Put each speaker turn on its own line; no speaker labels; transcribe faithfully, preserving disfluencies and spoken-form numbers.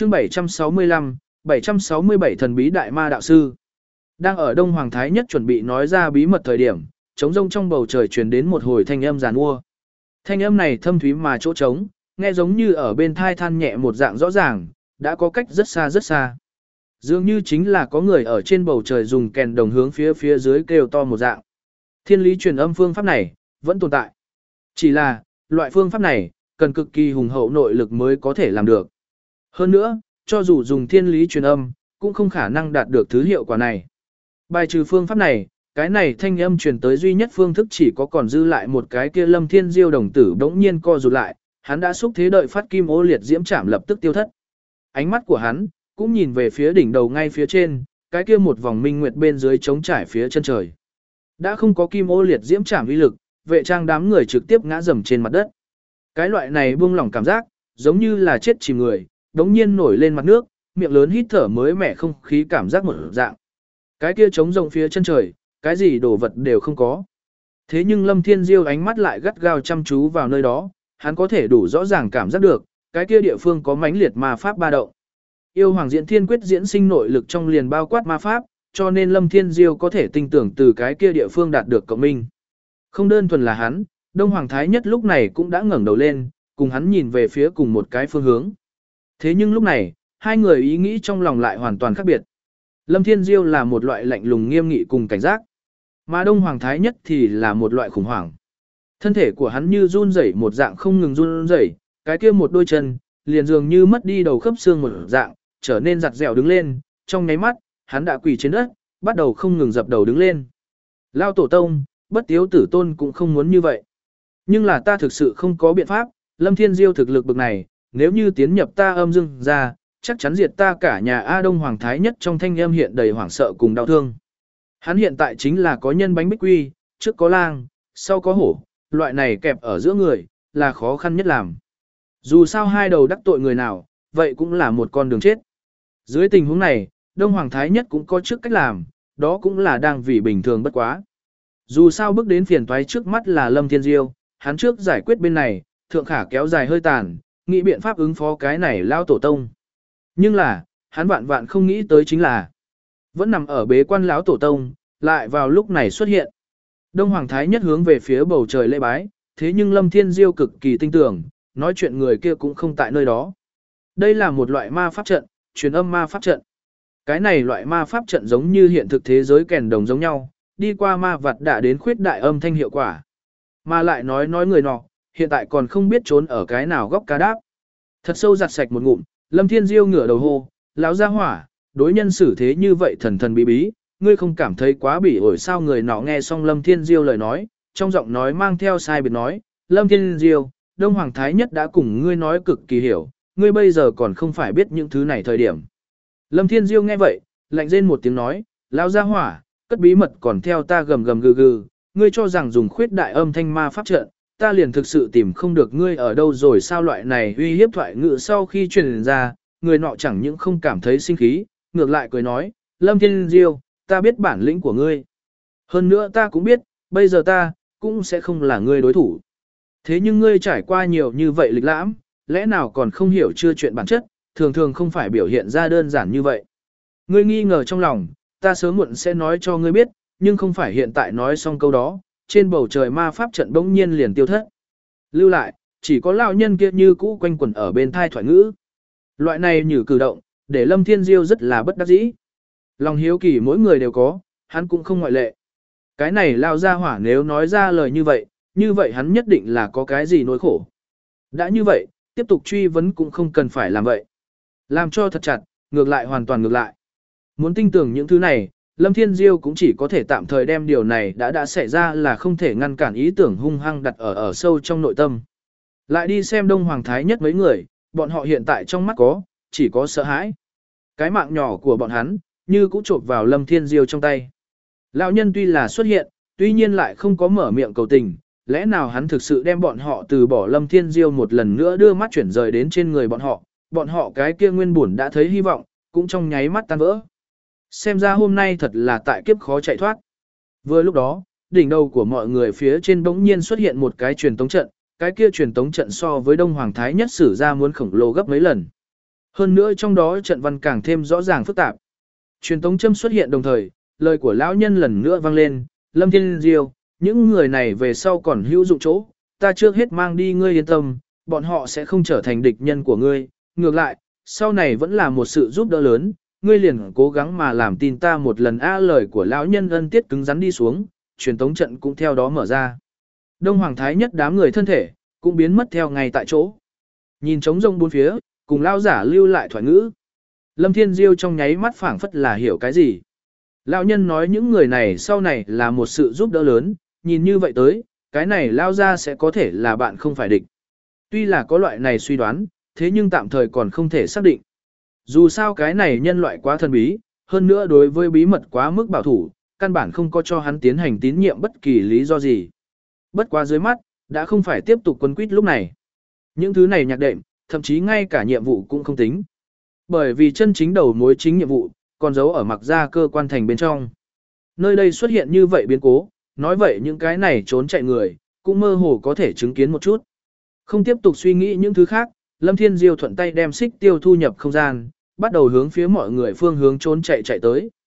chương bảy trăm sáu mươi lăm, bảy trăm sáu mươi bảy thần bí đại ma đạo sư. Đang ở Đông Hoàng Thái Nhất chuẩn bị nói ra bí mật thời điểm, trống rông trong bầu trời truyền đến một hồi thanh âm giàn mua. Thanh âm này thâm thúy mà chỗ trống, nghe giống như ở bên thai than nhẹ một dạng rõ ràng, đã có cách rất xa rất xa. Dường như chính là có người ở trên bầu trời dùng kèn đồng hướng phía phía dưới kêu to một dạng. Thiên lý truyền âm phương pháp này, vẫn tồn tại. Chỉ là, loại phương pháp này, cần cực kỳ hùng hậu nội lực mới có thể làm được. Hơn nữa, cho dù dùng thiên lý truyền âm, cũng không khả năng đạt được thứ hiệu quả này. Bài trừ phương pháp này, cái này thanh âm truyền tới duy nhất phương thức chỉ có còn dư lại một cái kia Lâm Thiên Diêu đồng tử bỗng nhiên co rụt lại, hắn đã xúc thế đợi phát kim ô liệt diễm chạm lập tức tiêu thất. Ánh mắt của hắn cũng nhìn về phía đỉnh đầu ngay phía trên, cái kia một vòng minh nguyệt bên dưới trống trải phía chân trời. Đã không có kim ô liệt diễm chạm uy lực, vệ trang đám người trực tiếp ngã rầm trên mặt đất. Cái loại này buông lỏng cảm giác, giống như là chết chìm người, đống nhiên nổi lên mặt nước, miệng lớn hít thở mới mẻ không khí cảm giác một dạng. Cái kia trống rộng phía chân trời, cái gì đồ vật đều không có. Thế nhưng Lâm Thiên Diêu ánh mắt lại gắt gao chăm chú vào nơi đó, hắn có thể đủ rõ ràng cảm giác được, cái kia địa phương có mãnh liệt ma pháp ba động. Yêu Hoàng Diễn Thiên Quyết diễn sinh nội lực trong liền bao quát ma pháp, cho nên Lâm Thiên Diêu có thể tin tưởng từ cái kia địa phương đạt được cộng minh. Không đơn thuần là hắn, Đông Hoàng Thái Nhất lúc này cũng đã ngẩng đầu lên, cùng hắn nhìn về phía cùng một cái phương hướng. Thế nhưng lúc này, hai người ý nghĩ trong lòng lại hoàn toàn khác biệt. Lâm Thiên Diêu là một loại lạnh lùng nghiêm nghị cùng cảnh giác, mà Đông Hoàng Thái Nhất thì là một loại khủng hoảng. Thân thể của hắn như run rẩy một dạng không ngừng run rẩy, cái kia một đôi chân, liền dường như mất đi đầu khớp xương một dạng, trở nên giặt dẻo đứng lên, trong nháy mắt, hắn đã quỳ trên đất, bắt đầu không ngừng dập đầu đứng lên. Lao tổ tông, bất tiếu tử tôn cũng không muốn như vậy. Nhưng là ta thực sự không có biện pháp, Lâm Thiên Diêu thực lực bực này, nếu như tiến nhập ta âm dương ra, chắc chắn diệt ta cả nhà A. Đông Hoàng Thái Nhất trong thanh âm hiện đầy hoảng sợ cùng đau thương. Hắn hiện tại chính là có nhân bánh bích quy, trước có lang, sau có hổ, loại này kẹp ở giữa người, là khó khăn nhất làm. Dù sao hai đầu đắc tội người nào, vậy cũng là một con đường chết. Dưới tình huống này, Đông Hoàng Thái Nhất cũng có trước cách làm, đó cũng là đang vì bình thường bất quá. Dù sao bước đến phiền toái trước mắt là Lâm Thiên Diêu, hắn trước giải quyết bên này, thượng khả kéo dài hơi tàn, nghĩ biện pháp ứng phó cái này lao tổ tông. Nhưng là, hắn vạn vạn không nghĩ tới chính là, vẫn nằm ở bế quan lão tổ tông, lại vào lúc này xuất hiện. Đông Hoàng Thái Nhất hướng về phía bầu trời lễ bái, thế nhưng Lâm Thiên Diêu cực kỳ tinh tưởng, nói chuyện người kia cũng không tại nơi đó. Đây là một loại ma pháp trận, truyền âm ma pháp trận. Cái này loại ma pháp trận giống như hiện thực thế giới kèn đồng giống nhau, đi qua ma vật đã đến khuyết đại âm thanh hiệu quả. Mà lại nói nói người nọ, hiện tại còn không biết trốn ở cái nào góc cá đáp. Thật sâu giặt sạch một ngụm, Lâm Thiên Diêu ngửa đầu hô, lão gia hỏa, đối nhân xử thế như vậy thần thần bí bí, ngươi không cảm thấy quá bỉ ổi sao? Người nọ nghe xong Lâm Thiên Diêu lời nói, trong giọng nói mang theo sai biệt nói, Lâm Thiên Diêu, Đông Hoàng Thái Nhất đã cùng ngươi nói cực kỳ hiểu, ngươi bây giờ còn không phải biết những thứ này thời điểm. Lâm Thiên Diêu nghe vậy, lạnh rên một tiếng nói, lão gia hỏa, cất bí mật còn theo ta gầm gầm gừ gừ, ngươi cho rằng dùng khuyết đại âm thanh ma pháp trận, ta liền thực sự tìm không được ngươi ở đâu rồi sao? Loại này uy hiếp thoại ngữ sau khi truyền ra, người nọ chẳng những không cảm thấy sinh khí, ngược lại cười nói, Lâm Thiên Diêu, ta biết bản lĩnh của ngươi. Hơn nữa ta cũng biết, bây giờ ta, cũng sẽ không là ngươi đối thủ. Thế nhưng ngươi trải qua nhiều như vậy lịch lãm, lẽ nào còn không hiểu chưa chuyện bản chất, thường thường không phải biểu hiện ra đơn giản như vậy. Ngươi nghi ngờ trong lòng, ta sớm muộn sẽ nói cho ngươi biết, nhưng không phải hiện tại nói xong câu đó, trên bầu trời ma pháp trận bỗng nhiên liền tiêu thất. Lưu lại, chỉ có lão nhân kia như cũ quanh quẩn ở bên thai thoại ngữ. Loại này như cử động, để Lâm Thiên Diêu rất là bất đắc dĩ. Lòng hiếu kỳ mỗi người đều có, hắn cũng không ngoại lệ. Cái này lao ra hỏa nếu nói ra lời như vậy, như vậy hắn nhất định là có cái gì nỗi khổ. Đã như vậy, tiếp tục truy vấn cũng không cần phải làm vậy. Làm cho thật chặt, ngược lại hoàn toàn ngược lại. Muốn tin tưởng những thứ này, Lâm Thiên Diêu cũng chỉ có thể tạm thời đem điều này đã đã xảy ra là không thể ngăn cản ý tưởng hung hăng đặt ở ở sâu trong nội tâm. Lại đi xem Đông Hoàng Thái Nhất mấy người, bọn họ hiện tại trong mắt có, chỉ có sợ hãi. Cái mạng nhỏ của bọn hắn, như cũng chộp vào Lâm Thiên Diêu trong tay. Lão nhân tuy là xuất hiện, tuy nhiên lại không có mở miệng cầu tình, lẽ nào hắn thực sự đem bọn họ từ bỏ Lâm Thiên Diêu một lần nữa đưa mắt chuyển rời đến trên người bọn họ, bọn họ cái kia nguyên buồn đã thấy hy vọng, cũng trong nháy mắt tan vỡ. Xem ra hôm nay thật là tại kiếp khó chạy thoát. Vừa lúc đó, đỉnh đầu của mọi người phía trên bỗng nhiên xuất hiện một cái truyền tống trận, cái kia truyền tống trận so với Đông Hoàng Thái Nhất sử ra muốn khổng lồ gấp mấy lần. Hơn nữa trong đó trận văn càng thêm rõ ràng phức tạp. Truyền tống châm xuất hiện đồng thời, lời của lão nhân lần nữa vang lên, Lâm Thiên Diêu, những người này về sau còn hữu dụng chỗ, ta trước hết mang đi ngươi yên tâm, bọn họ sẽ không trở thành địch nhân của ngươi, ngược lại, sau này vẫn là một sự giúp đỡ lớn, ngươi liền cố gắng mà làm tin ta một lần a lời của lão nhân ân tiết cứng rắn đi xuống, truyền tống trận cũng theo đó mở ra. Đông Hoàng Thái nhất đám người thân thể, cũng biến mất theo ngay tại chỗ. Nhìn trống rông bốn phía, cùng lão giả lưu lại thoại ngữ. Lâm Thiên Diêu trong nháy mắt phảng phất là hiểu cái gì. Lão nhân nói những người này sau này là một sự giúp đỡ lớn, nhìn như vậy tới, cái này lao ra sẽ có thể là bạn không phải địch. Tuy là có loại này suy đoán, thế nhưng tạm thời còn không thể xác định. Dù sao cái này nhân loại quá thần bí, hơn nữa đối với bí mật quá mức bảo thủ, căn bản không có cho hắn tiến hành tín nhiệm bất kỳ lý do gì. Bất quá dưới mắt, đã không phải tiếp tục quân quýt lúc này. Những thứ này nhạc đệm, thậm chí ngay cả nhiệm vụ cũng không tính. Bởi vì chân chính đầu mối chính nhiệm vụ, còn giấu ở mặc ra cơ quan thành bên trong. Nơi đây xuất hiện như vậy biến cố, nói vậy những cái này trốn chạy người, cũng mơ hồ có thể chứng kiến một chút. Không tiếp tục suy nghĩ những thứ khác, Lâm Thiên Diêu thuận tay đem xích tiêu thu nhập không gian, bắt đầu hướng phía mọi người phương hướng trốn chạy chạy tới.